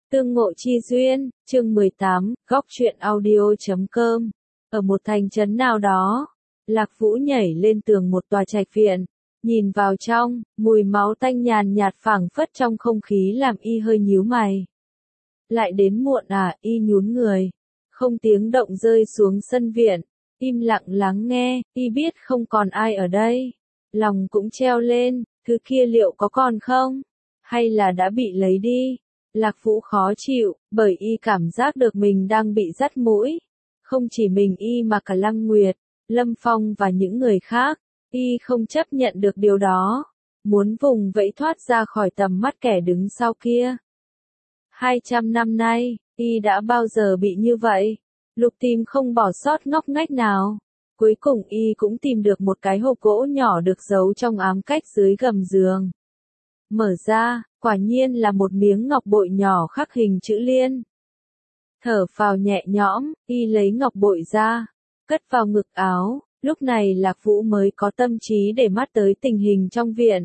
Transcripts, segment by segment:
Tương ngộ chi duyên, chương 18, góc truyện audio.com. Ở một thành trấn nào đó, Lạc Vũ nhảy lên tường một tòa trạch viện, nhìn vào trong, mùi máu tanh nhàn nhạt phảng phất trong không khí làm y hơi nhíu mày. Lại đến muộn à, y nhún người, không tiếng động rơi xuống sân viện, im lặng lắng nghe, y biết không còn ai ở đây. Lòng cũng treo lên, thứ kia liệu có còn không? Hay là đã bị lấy đi? Lạc Vũ khó chịu, bởi y cảm giác được mình đang bị dắt mũi. Không chỉ mình y mà cả Lăng Nguyệt, Lâm Phong và những người khác, y không chấp nhận được điều đó. Muốn vùng vẫy thoát ra khỏi tầm mắt kẻ đứng sau kia. 200 năm nay, y đã bao giờ bị như vậy? Lục tìm không bỏ sót ngóc ngách nào. Cuối cùng y cũng tìm được một cái hộp gỗ nhỏ được giấu trong ám cách dưới gầm giường. Mở ra, quả nhiên là một miếng ngọc bội nhỏ khắc hình chữ liên. Thở phào nhẹ nhõm, y lấy ngọc bội ra, cất vào ngực áo, lúc này Lạc Vũ mới có tâm trí để mắt tới tình hình trong viện.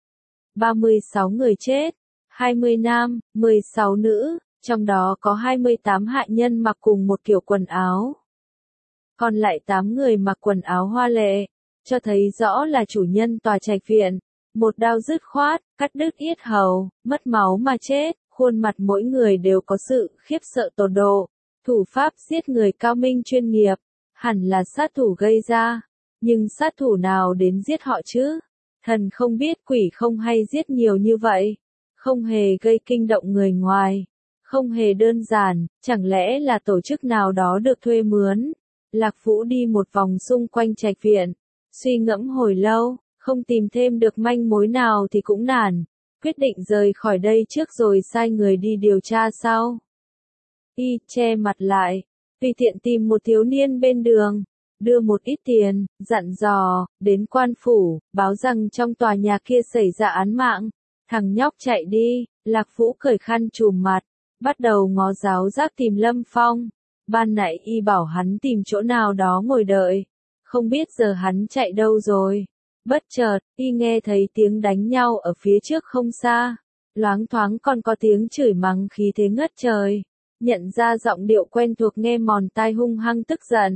36 người chết, 20 nam, 16 nữ, trong đó có 28 hạ nhân mặc cùng một kiểu quần áo. Còn lại 8 người mặc quần áo hoa lệ, cho thấy rõ là chủ nhân tòa trạch viện. Một đao dứt khoát, cắt đứt yết hầu, mất máu mà chết, khuôn mặt mỗi người đều có sự khiếp sợ tột độ. Thủ pháp giết người cao minh chuyên nghiệp, hẳn là sát thủ gây ra. Nhưng sát thủ nào đến giết họ chứ? Thần không biết quỷ không hay giết nhiều như vậy. Không hề gây kinh động người ngoài. Không hề đơn giản, chẳng lẽ là tổ chức nào đó được thuê mướn? Lạc Vũ đi một vòng xung quanh trạch viện, suy ngẫm hồi lâu. Không tìm thêm được manh mối nào thì cũng nản, quyết định rời khỏi đây trước rồi sai người đi điều tra sau. Y che mặt lại, tùy tiện tìm một thiếu niên bên đường, đưa một ít tiền, dặn dò, đến quan phủ, báo rằng trong tòa nhà kia xảy ra án mạng. Thằng nhóc chạy đi, Lạc Vũ cởi khăn trùm mặt, bắt đầu ngó giáo giác tìm Lâm Phong. Ban nãy y bảo hắn tìm chỗ nào đó ngồi đợi, không biết giờ hắn chạy đâu rồi. Bất chợt, y nghe thấy tiếng đánh nhau ở phía trước không xa, loáng thoáng còn có tiếng chửi mắng khí thế ngất trời, nhận ra giọng điệu quen thuộc nghe mòn tai hung hăng tức giận.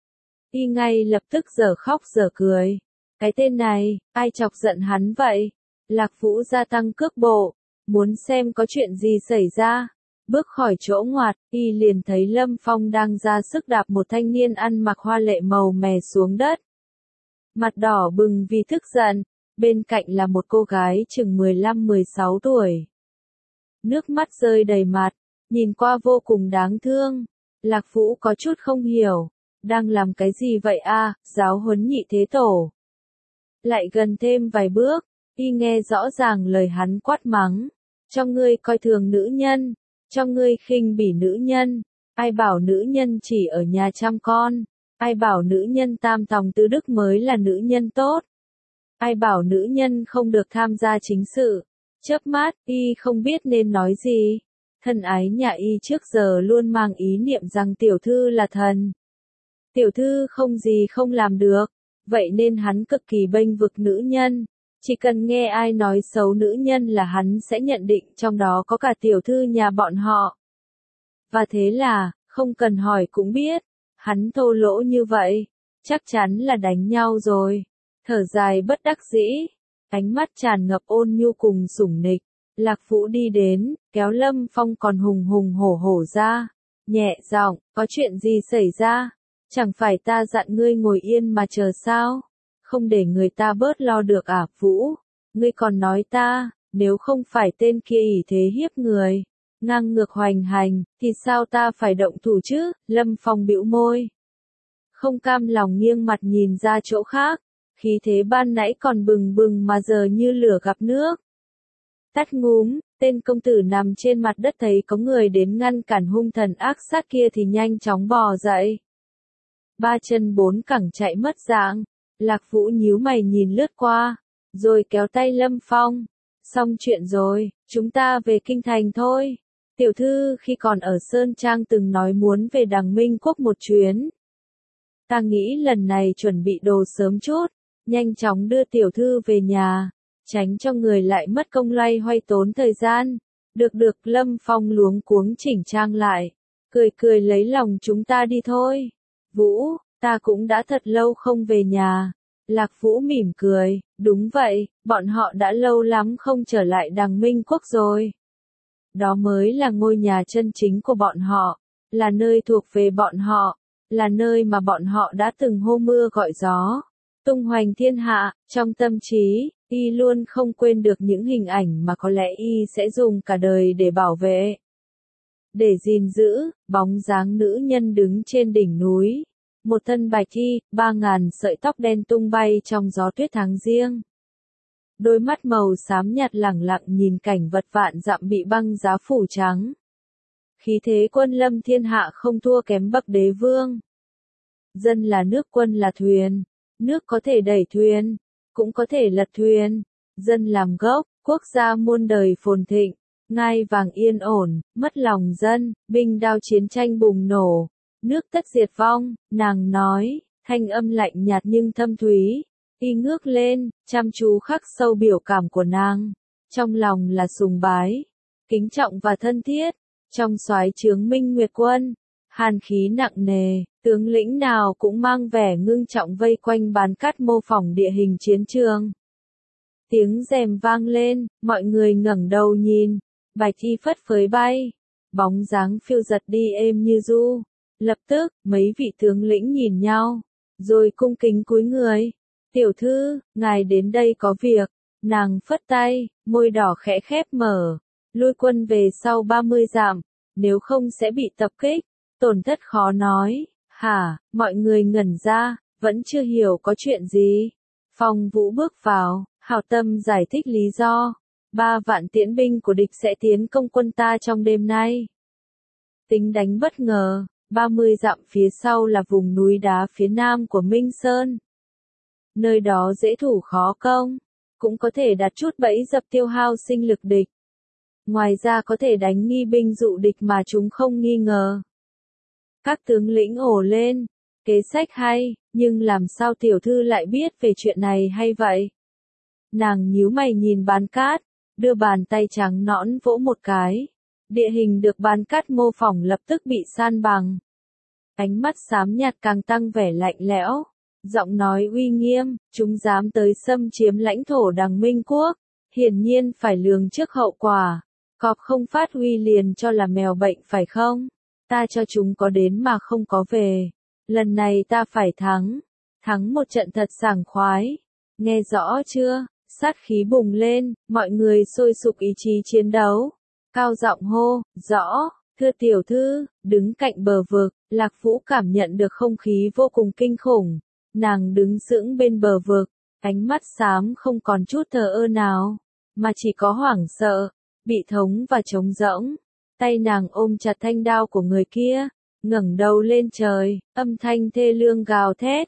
Y ngay lập tức dở khóc dở cười, cái tên này, ai chọc giận hắn vậy? Lạc Vũ gia tăng cước bộ, muốn xem có chuyện gì xảy ra. Bước khỏi chỗ ngoặt, y liền thấy Lâm Phong đang ra sức đạp một thanh niên ăn mặc hoa lệ màu mè xuống đất. Mặt đỏ bừng vì tức giận, bên cạnh là một cô gái chừng 15-16 tuổi. Nước mắt rơi đầy mặt, nhìn qua vô cùng đáng thương. Lạc Vũ có chút không hiểu, đang làm cái gì vậy a? Giáo huấn nhị thế tổ. Lại gần thêm vài bước, y nghe rõ ràng lời hắn quát mắng. Cho ngươi coi thường nữ nhân, cho ngươi khinh bỉ nữ nhân, ai bảo nữ nhân chỉ ở nhà chăm con. Ai bảo nữ nhân tam tòng tứ đức mới là nữ nhân tốt? Ai bảo nữ nhân không được tham gia chính sự? Chớp mắt, y không biết nên nói gì. Thân ái nhà y trước giờ luôn mang ý niệm rằng tiểu thư là thần. Tiểu thư không gì không làm được, vậy nên hắn cực kỳ bênh vực nữ nhân. Chỉ cần nghe ai nói xấu nữ nhân là hắn sẽ nhận định trong đó có cả tiểu thư nhà bọn họ. Và thế là, không cần hỏi cũng biết. Hắn thô lỗ như vậy, chắc chắn là đánh nhau rồi. Thở dài bất đắc dĩ, ánh mắt tràn ngập ôn nhu cùng sủng nịch. Lạc Vũ đi đến, kéo Lâm Phong còn hùng hùng hổ hổ ra. Nhẹ giọng, có chuyện gì xảy ra? Chẳng phải ta dặn ngươi ngồi yên mà chờ sao? Không để người ta bớt lo được à Vũ? Ngươi còn nói ta, nếu không phải tên kia ỷ thế hiếp người, ngang ngược hoành hành, thì sao ta phải động thủ chứ? Lâm Phong bĩu môi. Không cam lòng nghiêng mặt nhìn ra chỗ khác, khí thế ban nãy còn bừng bừng mà giờ như lửa gặp nước. Tắt ngúm, tên công tử nằm trên mặt đất thấy có người đến ngăn cản hung thần ác sát kia thì nhanh chóng bò dậy. Ba chân bốn cẳng chạy mất dạng, Lạc Vũ nhíu mày nhìn lướt qua, rồi kéo tay Lâm Phong. Xong chuyện rồi, chúng ta về kinh thành thôi. Tiểu thư khi còn ở Sơn Trang từng nói muốn về Đằng Minh Quốc một chuyến. Ta nghĩ lần này chuẩn bị đồ sớm chút, nhanh chóng đưa tiểu thư về nhà, tránh cho người lại mất công loay hoay tốn thời gian. Được, Lâm Phong luống cuống chỉnh trang lại. Cười lấy lòng chúng ta đi thôi. Vũ, ta cũng đã thật lâu không về nhà. Lạc Vũ mỉm cười, đúng vậy, bọn họ đã lâu lắm không trở lại Đằng Minh Quốc rồi. Đó mới là ngôi nhà chân chính của bọn họ, là nơi thuộc về bọn họ, là nơi mà bọn họ đã từng hô mưa gọi gió, tung hoành thiên hạ. Trong tâm trí, y luôn không quên được những hình ảnh mà có lẽ y sẽ dùng cả đời để bảo vệ, để gìn giữ. Bóng dáng nữ nhân đứng trên đỉnh núi, một thân bạch y, 3.000 sợi tóc đen tung bay trong gió tuyết tháng giêng. Đôi mắt màu xám nhạt lẳng lặng nhìn cảnh vật vạn dặm bị băng giá phủ trắng. Khí thế quân lâm thiên hạ không thua kém bậc đế vương. Dân là nước, quân là thuyền. Nước có thể đẩy thuyền, cũng có thể lật thuyền. Dân làm gốc, quốc gia muôn đời phồn thịnh. Ngai vàng yên ổn, mất lòng dân, binh đao chiến tranh bùng nổ. Nước tất diệt vong, nàng nói, thanh âm lạnh nhạt nhưng thâm thúy. Y ngước lên, chăm chú khắc sâu biểu cảm của nàng. Trong lòng là sùng bái, kính trọng và thân thiết. Trong soái trướng Minh Nguyệt Quân, hàn khí nặng nề, tướng lĩnh nào cũng mang vẻ ngưng trọng vây quanh bàn cát mô phỏng địa hình chiến trường. Tiếng rèm vang lên, mọi người ngẩng đầu nhìn, bạch y phất phới bay, bóng dáng phiêu giật đi êm như du. Lập tức, mấy vị tướng lĩnh nhìn nhau, rồi cung kính cúi người. Tiểu thư, ngài đến đây có việc. Nàng phất tay, môi đỏ khẽ khép mở. Lui quân về sau 30 dặm, nếu không sẽ bị tập kích, tổn thất khó nói. Hả, mọi người ngẩn ra, vẫn chưa hiểu có chuyện gì. Phong Vũ bước vào, hảo tâm giải thích lý do. 3 vạn tiễn binh của địch sẽ tiến công quân ta trong đêm nay. Tính đánh bất ngờ, 30 dặm phía sau là vùng núi đá phía nam của Minh Sơn. Nơi đó dễ thủ khó công, cũng có thể đặt chút bẫy dập tiêu hao sinh lực địch. Ngoài ra có thể đánh nghi binh dụ địch mà chúng không nghi ngờ. Các tướng lĩnh ồ lên, kế sách hay, nhưng làm sao tiểu thư lại biết về chuyện này hay vậy? Nàng nhíu mày nhìn bán cát, đưa bàn tay trắng nõn vỗ một cái. Địa hình được bán cát mô phỏng lập tức bị san bằng. Ánh mắt xám nhạt càng tăng vẻ lạnh lẽo. Giọng nói uy nghiêm, chúng dám tới xâm chiếm lãnh thổ Đằng Minh Quốc, hiển nhiên phải lường trước hậu quả. Cọp không phát huy liền cho là mèo bệnh phải không? Ta cho chúng có đến mà không có về. Lần này ta phải thắng một trận thật sảng khoái. Nghe rõ chưa? Sát khí bùng lên, mọi người sôi sục ý chí chiến đấu. Cao giọng hô, rõ, thưa tiểu thư, đứng cạnh bờ vực, Lạc Vũ cảm nhận được không khí vô cùng kinh khủng. Nàng đứng sững bên bờ vực, ánh mắt xám không còn chút thờ ơ nào, mà chỉ có hoảng sợ, bị thống và trống rỗng. Tay nàng ôm chặt thanh đao của người kia, ngẩng đầu lên trời, âm thanh thê lương gào thét.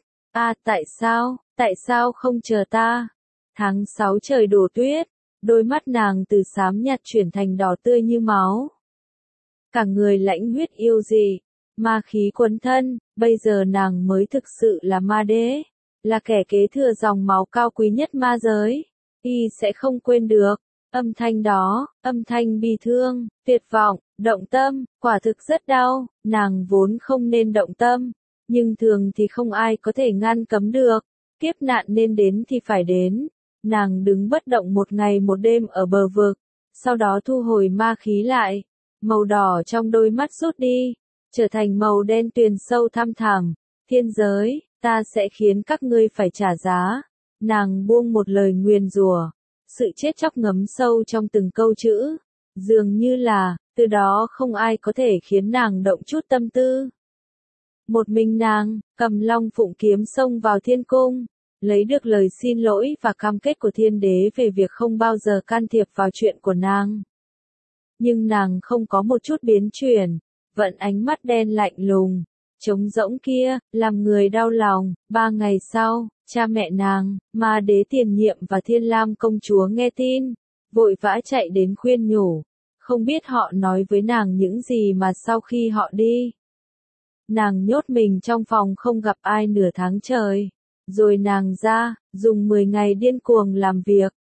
Tại sao không chờ ta? Tháng 6 trời đổ tuyết, đôi mắt nàng từ xám nhạt chuyển thành đỏ tươi như máu. Cả người lãnh huyết yêu dị, ma khí quấn thân, bây giờ nàng mới thực sự là ma đế, là kẻ kế thừa dòng máu cao quý nhất ma giới. Y sẽ không quên được. Âm thanh đó, âm thanh bi thương, tuyệt vọng, động tâm, quả thực rất đau. Nàng vốn không nên động tâm, nhưng thường thì không ai có thể ngăn cấm được. Kiếp nạn nên đến thì phải đến. Nàng đứng bất động một ngày một đêm ở bờ vực, sau đó thu hồi ma khí lại. Màu đỏ trong đôi mắt rút đi, trở thành màu đen tuyền sâu thăm thẳm. Thiên giới, ta sẽ khiến các ngươi phải trả giá. Nàng buông một lời nguyền rủa, sự chết chóc ngấm sâu trong từng câu chữ. Dường như là, từ đó không ai có thể khiến nàng động chút tâm tư. Một mình nàng, cầm long phụng kiếm xông vào thiên cung, lấy được lời xin lỗi và cam kết của thiên đế về việc không bao giờ can thiệp vào chuyện của nàng. Nhưng nàng không có một chút biến chuyển, vẫn ánh mắt đen lạnh lùng, trống rỗng kia, làm người đau lòng. 3 ngày sau, cha mẹ nàng, ma đế tiền nhiệm và Thiên Lam công chúa nghe tin, vội vã chạy đến khuyên nhủ, không biết họ nói với nàng những gì mà sau khi họ đi. Nàng nhốt mình trong phòng không gặp ai nửa tháng trời, rồi nàng ra, dùng 10 ngày điên cuồng làm việc,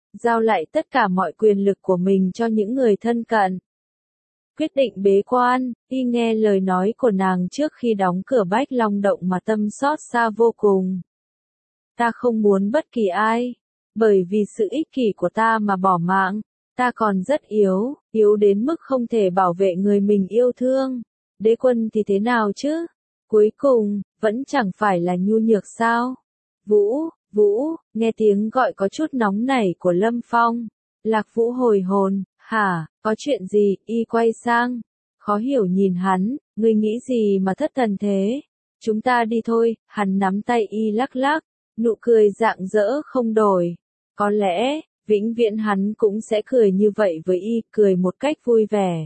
giao lại tất cả mọi quyền lực của mình cho những người thân cận. Quyết định bế quan, y nghe lời nói của nàng trước khi đóng cửa Bách Long Động mà tâm xót xa vô cùng. Ta không muốn bất kỳ ai, bởi vì sự ích kỷ của ta mà bỏ mạng, ta còn rất yếu, yếu đến mức không thể bảo vệ người mình yêu thương. Đế quân thì thế nào chứ? Cuối cùng, vẫn chẳng phải là nhu nhược sao? Vũ, Vũ, nghe tiếng gọi có chút nóng nảy của Lâm Phong. Lạc Vũ hồi hồn, hả, có chuyện gì? Y quay sang, khó hiểu nhìn hắn, ngươi nghĩ gì mà thất thần thế? Chúng ta đi thôi, hắn nắm tay y lắc lắc, nụ cười rạng rỡ không đổi. Có lẽ, vĩnh viễn hắn cũng sẽ cười như vậy với y, cười một cách vui vẻ.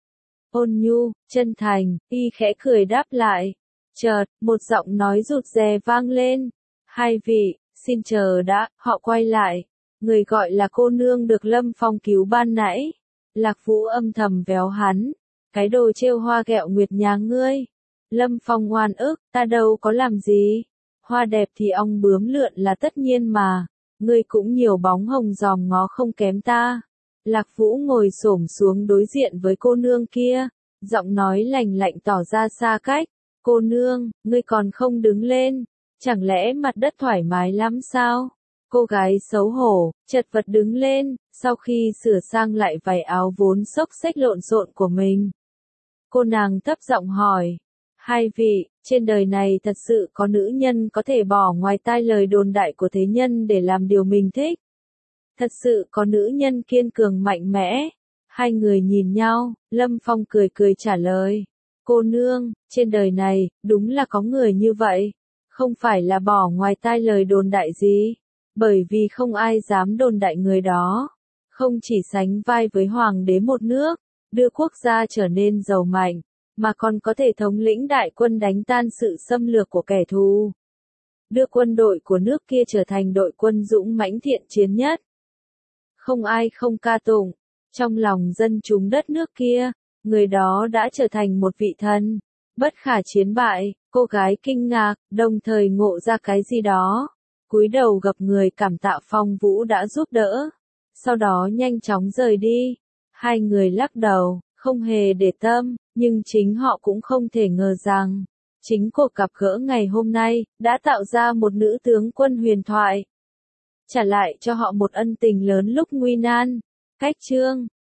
Ôn nhu, chân thành, y khẽ cười đáp lại. Chợt, một giọng nói rụt rè vang lên. Hai vị, xin chờ đã, họ quay lại. Người gọi là cô nương được Lâm Phong cứu ban nãy. Lạc Vũ âm thầm véo hắn. Cái đồ trêu hoa ghẹo nguyệt nhà ngươi. Lâm Phong oan ức, ta đâu có làm gì. Hoa đẹp thì ong bướm lượn là tất nhiên mà. Ngươi cũng nhiều bóng hồng giòm ngó không kém ta. Lạc Vũ ngồi xổm xuống đối diện với cô nương kia. Giọng nói lành lạnh tỏ ra xa cách. Cô nương, ngươi còn không đứng lên. Chẳng lẽ mặt đất thoải mái lắm sao? Cô gái xấu hổ, chật vật đứng lên, sau khi sửa sang lại vài áo vốn xốc xếch lộn xộn của mình. Cô nàng thấp giọng hỏi. Hai vị, trên đời này thật sự có nữ nhân có thể bỏ ngoài tai lời đồn đại của thế nhân để làm điều mình thích. Thật sự có nữ nhân kiên cường mạnh mẽ. Hai người nhìn nhau, Lâm Phong cười cười trả lời. Cô nương, trên đời này, đúng là có người như vậy. Không phải là bỏ ngoài tai lời đồn đại gì. Bởi vì không ai dám đồn đại người đó. Không chỉ sánh vai với hoàng đế một nước, đưa quốc gia trở nên giàu mạnh, mà còn có thể thống lĩnh đại quân đánh tan sự xâm lược của kẻ thù. Đưa quân đội của nước kia trở thành đội quân dũng mãnh thiện chiến nhất. Không ai không ca tụng. Trong lòng dân chúng đất nước kia, người đó đã trở thành một vị thần. Bất khả chiến bại, cô gái kinh ngạc, đồng thời ngộ ra cái gì đó. Cúi đầu gặp người cảm tạ Phong Vũ đã giúp đỡ. Sau đó nhanh chóng rời đi. Hai người lắc đầu, không hề để tâm, nhưng chính họ cũng không thể ngờ rằng, chính cuộc gặp gỡ ngày hôm nay, đã tạo ra một nữ tướng quân huyền thoại. Trả lại cho họ một ân tình lớn lúc nguy nan. Cách chương